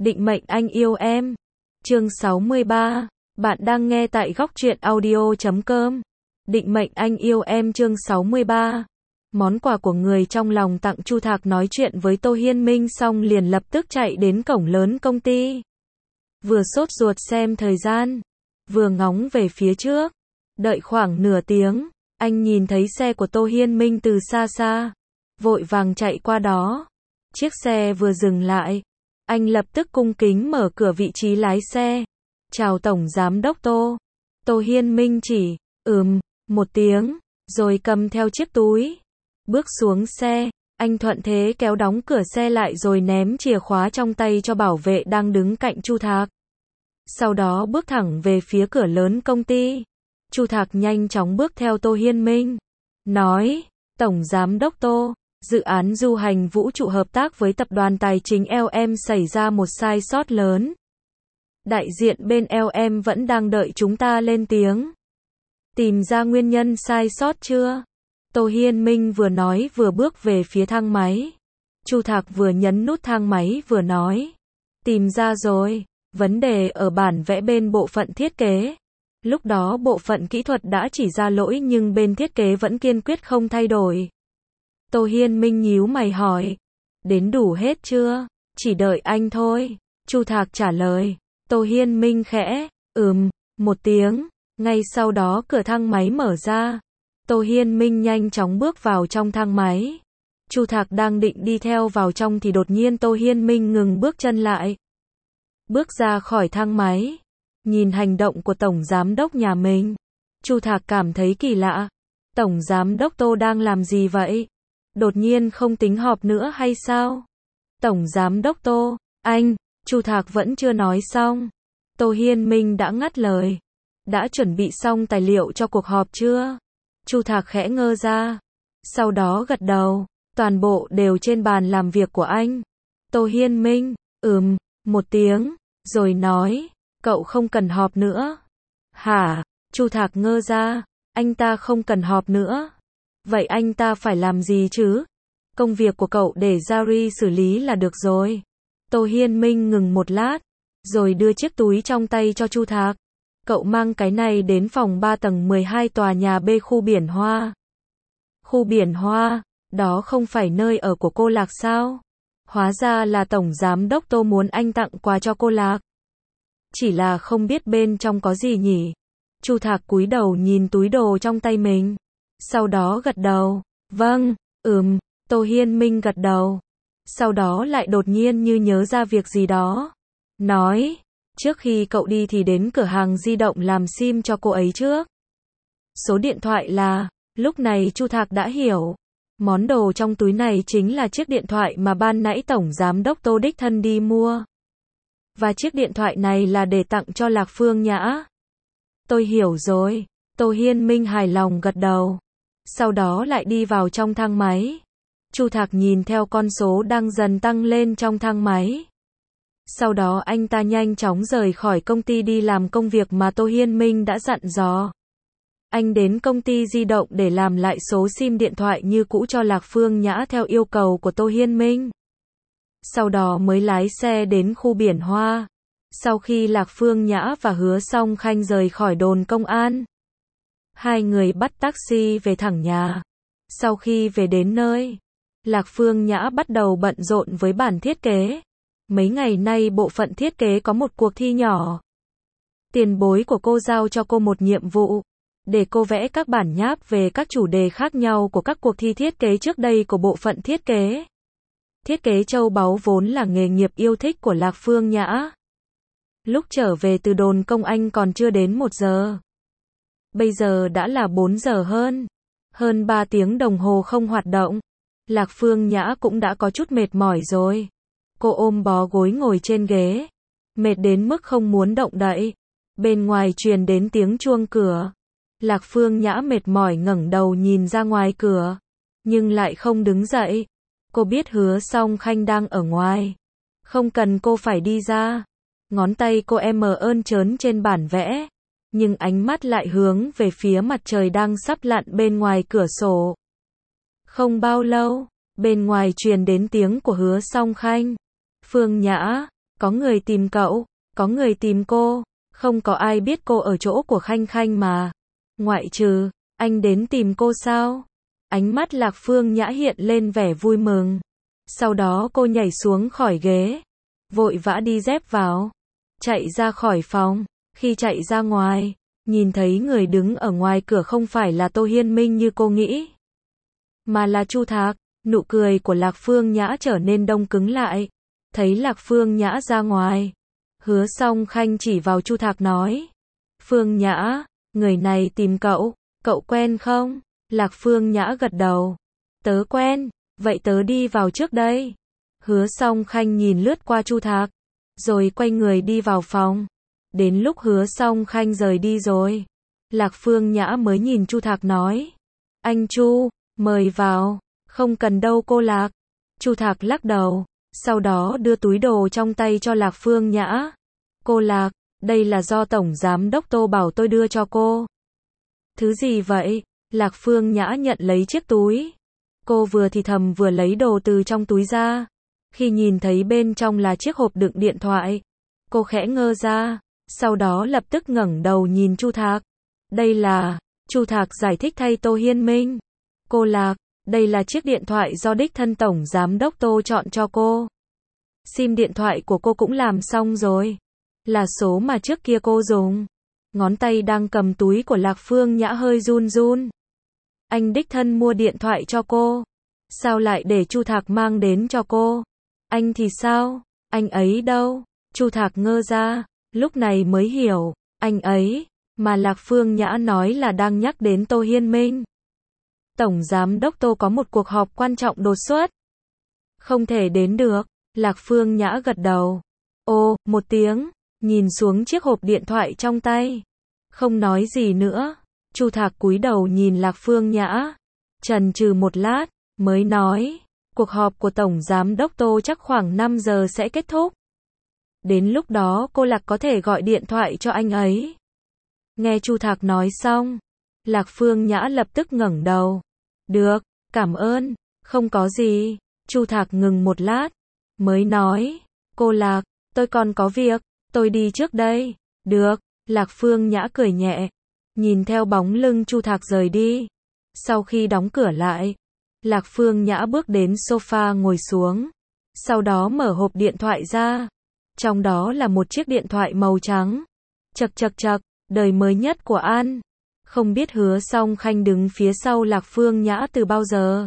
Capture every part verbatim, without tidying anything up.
Định mệnh anh yêu em. Chương sáu mươi ba. Bạn đang nghe tại góc truyện audio chấm com. Định mệnh anh yêu em chương sáu mươi ba. Món quà của người trong lòng tặng Chu Thạc nói chuyện với Tô Hiên Minh xong liền lập tức chạy đến cổng lớn công ty. Vừa sốt ruột xem thời gian, vừa ngóng về phía trước. Đợi khoảng nửa tiếng, anh nhìn thấy xe của Tô Hiên Minh từ xa xa, vội vàng chạy qua đó. Chiếc xe vừa dừng lại, anh lập tức cung kính mở cửa vị trí lái xe. Chào Tổng Giám đốc Tô. Tô Hiên Minh chỉ, ừm, một tiếng, rồi cầm theo chiếc túi. Bước xuống xe, anh thuận thế kéo đóng cửa xe lại rồi ném chìa khóa trong tay cho bảo vệ đang đứng cạnh Chu Thạc. Sau đó bước thẳng về phía cửa lớn công ty. Chu Thạc nhanh chóng bước theo Tô Hiên Minh, nói, Tổng Giám đốc Tô, dự án du hành vũ trụ hợp tác với tập đoàn tài chính L M xảy ra một sai sót lớn. Đại diện bên L M vẫn đang đợi chúng ta lên tiếng. Tìm ra nguyên nhân sai sót chưa? Tô Hiên Minh vừa nói vừa bước về phía thang máy. Chu Thạc vừa nhấn nút thang máy vừa nói, tìm ra rồi, vấn đề ở bản vẽ bên bộ phận thiết kế. Lúc đó bộ phận kỹ thuật đã chỉ ra lỗi nhưng bên thiết kế vẫn kiên quyết không thay đổi. Tô Hiên Minh nhíu mày hỏi, đến đủ hết chưa? Chỉ đợi anh thôi. Chu Thạc trả lời. Tô Hiên Minh khẽ, ừm, một tiếng. Ngay sau đó cửa thang máy mở ra. Tô Hiên Minh nhanh chóng bước vào trong thang máy. Chu Thạc đang định đi theo vào trong thì đột nhiên Tô Hiên Minh ngừng bước chân lại. Bước ra khỏi thang máy. Nhìn hành động của Tổng Giám đốc nhà mình, Chu Thạc cảm thấy kỳ lạ. Tổng Giám đốc Tô đang làm gì vậy? Đột nhiên không tính họp nữa hay sao? Tổng Giám đốc Tô, anh, Chu Thạc vẫn chưa nói xong. Tô Hiên Minh đã ngắt lời. Đã chuẩn bị xong tài liệu cho cuộc họp chưa? Chu Thạc khẽ ngơ ra. Sau đó gật đầu. Toàn bộ đều trên bàn làm việc của anh. Tô Hiên Minh, ừm, một tiếng, rồi nói, cậu không cần họp nữa. Hả? Chu Thạc ngơ ra. Anh ta không cần họp nữa. Vậy anh ta phải làm gì chứ? Công việc của cậu để Gary xử lý là được rồi. Tô Hiên Minh ngừng một lát, rồi đưa chiếc túi trong tay cho Chu Thạc. Cậu mang cái này đến phòng ba tầng mười hai tòa nhà B khu Biển Hoa. Khu Biển Hoa, đó không phải nơi ở của cô Lạc sao? Hóa ra là Tổng Giám đốc Tô muốn anh tặng quà cho cô Lạc. Chỉ là không biết bên trong có gì nhỉ? Chu Thạc cúi đầu nhìn túi đồ trong tay mình. Sau đó gật đầu. Vâng, ừm, Tô Hiên Minh gật đầu. Sau đó lại đột nhiên như nhớ ra việc gì đó. Nói, trước khi cậu đi thì đến cửa hàng di động làm sim cho cô ấy trước. Số điện thoại là, lúc này Chu Thạc đã hiểu. Món đồ trong túi này chính là chiếc điện thoại mà ban nãy Tổng Giám đốc Tô đích thân đi mua. Và chiếc điện thoại này là để tặng cho Lạc Phương Nhã. Tôi hiểu rồi. Tô Hiên Minh hài lòng gật đầu. Sau đó lại đi vào trong thang máy. Chu Thạc nhìn theo con số đang dần tăng lên trong thang máy. Sau đó anh ta nhanh chóng rời khỏi công ty đi làm công việc mà Tô Hiên Minh đã dặn dò. Anh đến công ty di động để làm lại số sim điện thoại như cũ cho Lạc Phương Nhã theo yêu cầu của Tô Hiên Minh. Sau đó mới lái xe đến khu Biển Hoa. Sau khi Lạc Phương Nhã và Hứa Song Khanh rời khỏi đồn công an, hai người bắt taxi về thẳng nhà. Sau khi về đến nơi, Lạc Phương Nhã bắt đầu bận rộn với bản thiết kế. Mấy ngày nay bộ phận thiết kế có một cuộc thi nhỏ. Tiền bối của cô giao cho cô một nhiệm vụ, để cô vẽ các bản nháp về các chủ đề khác nhau của các cuộc thi thiết kế trước đây của bộ phận thiết kế. Thiết kế châu báu vốn là nghề nghiệp yêu thích của Lạc Phương Nhã. Lúc trở về từ đồn công anh còn chưa đến một giờ. Bây giờ đã là bốn giờ hơn. Hơn ba tiếng đồng hồ không hoạt động. Lạc Phương Nhã cũng đã có chút mệt mỏi rồi. Cô ôm bó gối ngồi trên ghế. Mệt đến mức không muốn động đậy. Bên ngoài truyền đến tiếng chuông cửa. Lạc Phương Nhã mệt mỏi ngẩng đầu nhìn ra ngoài cửa. Nhưng lại không đứng dậy. Cô biết Hứa Song Khanh đang ở ngoài. Không cần cô phải đi ra. Ngón tay cô em mờ ơn trớn trên bản vẽ. Nhưng ánh mắt lại hướng về phía mặt trời đang sắp lặn bên ngoài cửa sổ. Không bao lâu, bên ngoài truyền đến tiếng của Hứa Song Khanh. Phương Nhã, Có người tìm cậu, có người tìm cô, không có ai biết cô ở chỗ của Khanh Khanh mà. Ngoại trừ, anh đến tìm cô sao? Ánh mắt Lạc Phương Nhã hiện lên vẻ vui mừng. Sau đó cô nhảy xuống khỏi ghế, vội vã đi dép vào, chạy ra khỏi phòng. Khi chạy ra ngoài, nhìn thấy người đứng ở ngoài cửa không phải là Tô Hiên Minh như cô nghĩ, mà là Chu Thạc. Nụ cười của Lạc Phương Nhã trở nên đông cứng lại. Thấy Lạc Phương Nhã ra ngoài, Hứa Song Khanh chỉ vào Chu Thạc nói: Phương Nhã, người này tìm cậu, cậu quen không? Lạc Phương Nhã gật đầu. Tớ quen, vậy tớ đi vào trước đây. Hứa Song Khanh nhìn lướt qua Chu Thạc, rồi quay người đi vào phòng. Đến lúc Hứa Song Khanh rời đi rồi, Lạc Phương Nhã mới nhìn Chu Thạc nói: Anh Chu, mời vào. Không cần đâu cô Lạc. Chu Thạc lắc đầu, sau đó đưa túi đồ trong tay cho Lạc Phương Nhã. Cô Lạc, đây là do Tổng Giám Đốc Tô bảo tôi đưa cho cô. Thứ gì vậy? Lạc Phương Nhã nhận lấy chiếc túi. Cô vừa thì thầm vừa lấy đồ từ trong túi ra. Khi nhìn thấy bên trong là chiếc hộp đựng điện thoại, cô khẽ ngơ ra, sau đó lập tức ngẩng đầu nhìn Chu Thạc. Đây là... Chu Thạc giải thích thay Tô Hiên Minh. Cô Lạc, đây là chiếc điện thoại do đích thân Tổng Giám Đốc Tô chọn cho cô. Sim điện thoại của cô cũng làm xong rồi. Là số mà trước kia cô dùng. Ngón tay đang cầm túi của Lạc Phương Nhã hơi run run. Anh đích thân mua điện thoại cho cô. Sao lại để Chu Thạc mang đến cho cô? Anh thì sao? Anh ấy đâu? Chu Thạc ngơ ra, lúc này mới hiểu, anh ấy, mà Lạc Phương Nhã nói là đang nhắc đến Tô Hiên Minh. Tổng Giám Đốc Tô có một cuộc họp quan trọng đột xuất. Không thể đến được. Lạc Phương Nhã gật đầu. Ô, một tiếng, nhìn xuống chiếc hộp điện thoại trong tay. Không nói gì nữa. Chu Thạc cúi đầu nhìn Lạc Phương Nhã. Chần chừ một lát, mới nói. Cuộc họp của Tổng Giám Đốc Tô chắc khoảng năm giờ sẽ kết thúc. Đến lúc đó cô Lạc có thể gọi điện thoại cho anh ấy. Nghe Chu Thạc nói xong, Lạc Phương Nhã lập tức ngẩng đầu. Được, cảm ơn, không có gì. Chu Thạc ngừng một lát, mới nói. Cô Lạc, tôi còn có việc, tôi đi trước đây. Được, Lạc Phương Nhã cười nhẹ, nhìn theo bóng lưng Chu Thạc rời đi. Sau khi đóng cửa lại, Lạc Phương Nhã bước đến sofa ngồi xuống. Sau đó mở hộp điện thoại ra. Trong đó là một chiếc điện thoại màu trắng. Chật chật chật, đời mới nhất của An. Không biết Hứa Song Khanh đứng phía sau Lạc Phương Nhã từ bao giờ.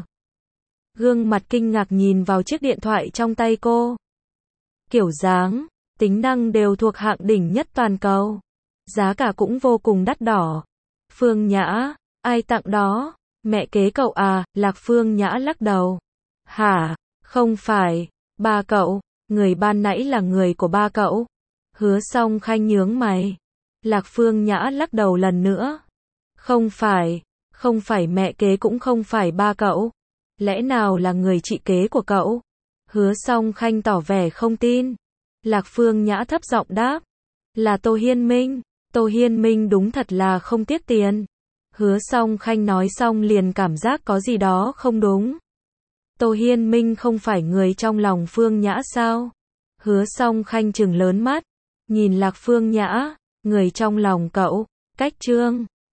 Gương mặt kinh ngạc nhìn vào chiếc điện thoại trong tay cô. Kiểu dáng, tính năng đều thuộc hạng đỉnh nhất toàn cầu. Giá cả cũng vô cùng đắt đỏ. Phương Nhã, ai tặng đó? Mẹ kế cậu à? Lạc Phương Nhã lắc đầu. Hả? Không phải. Ba cậu, người ban nãy là người của ba cậu. Hứa Song Khanh nhướng mày. Lạc Phương Nhã lắc đầu lần nữa. Không phải, không phải mẹ kế cũng không phải ba cậu. Lẽ nào là người chị kế của cậu? Hứa Song Khanh tỏ vẻ không tin. Lạc Phương Nhã thấp giọng đáp. Là Tô Hiên Minh. Tô Hiên Minh đúng thật là không tiếc tiền. Hứa Song Khanh nói xong liền cảm giác có gì đó không đúng. Tô Hiên Minh không phải người trong lòng Phương Nhã sao? Hứa Song Khanh trừng lớn mắt, nhìn Lạc Phương Nhã, người trong lòng cậu, Cách Trương.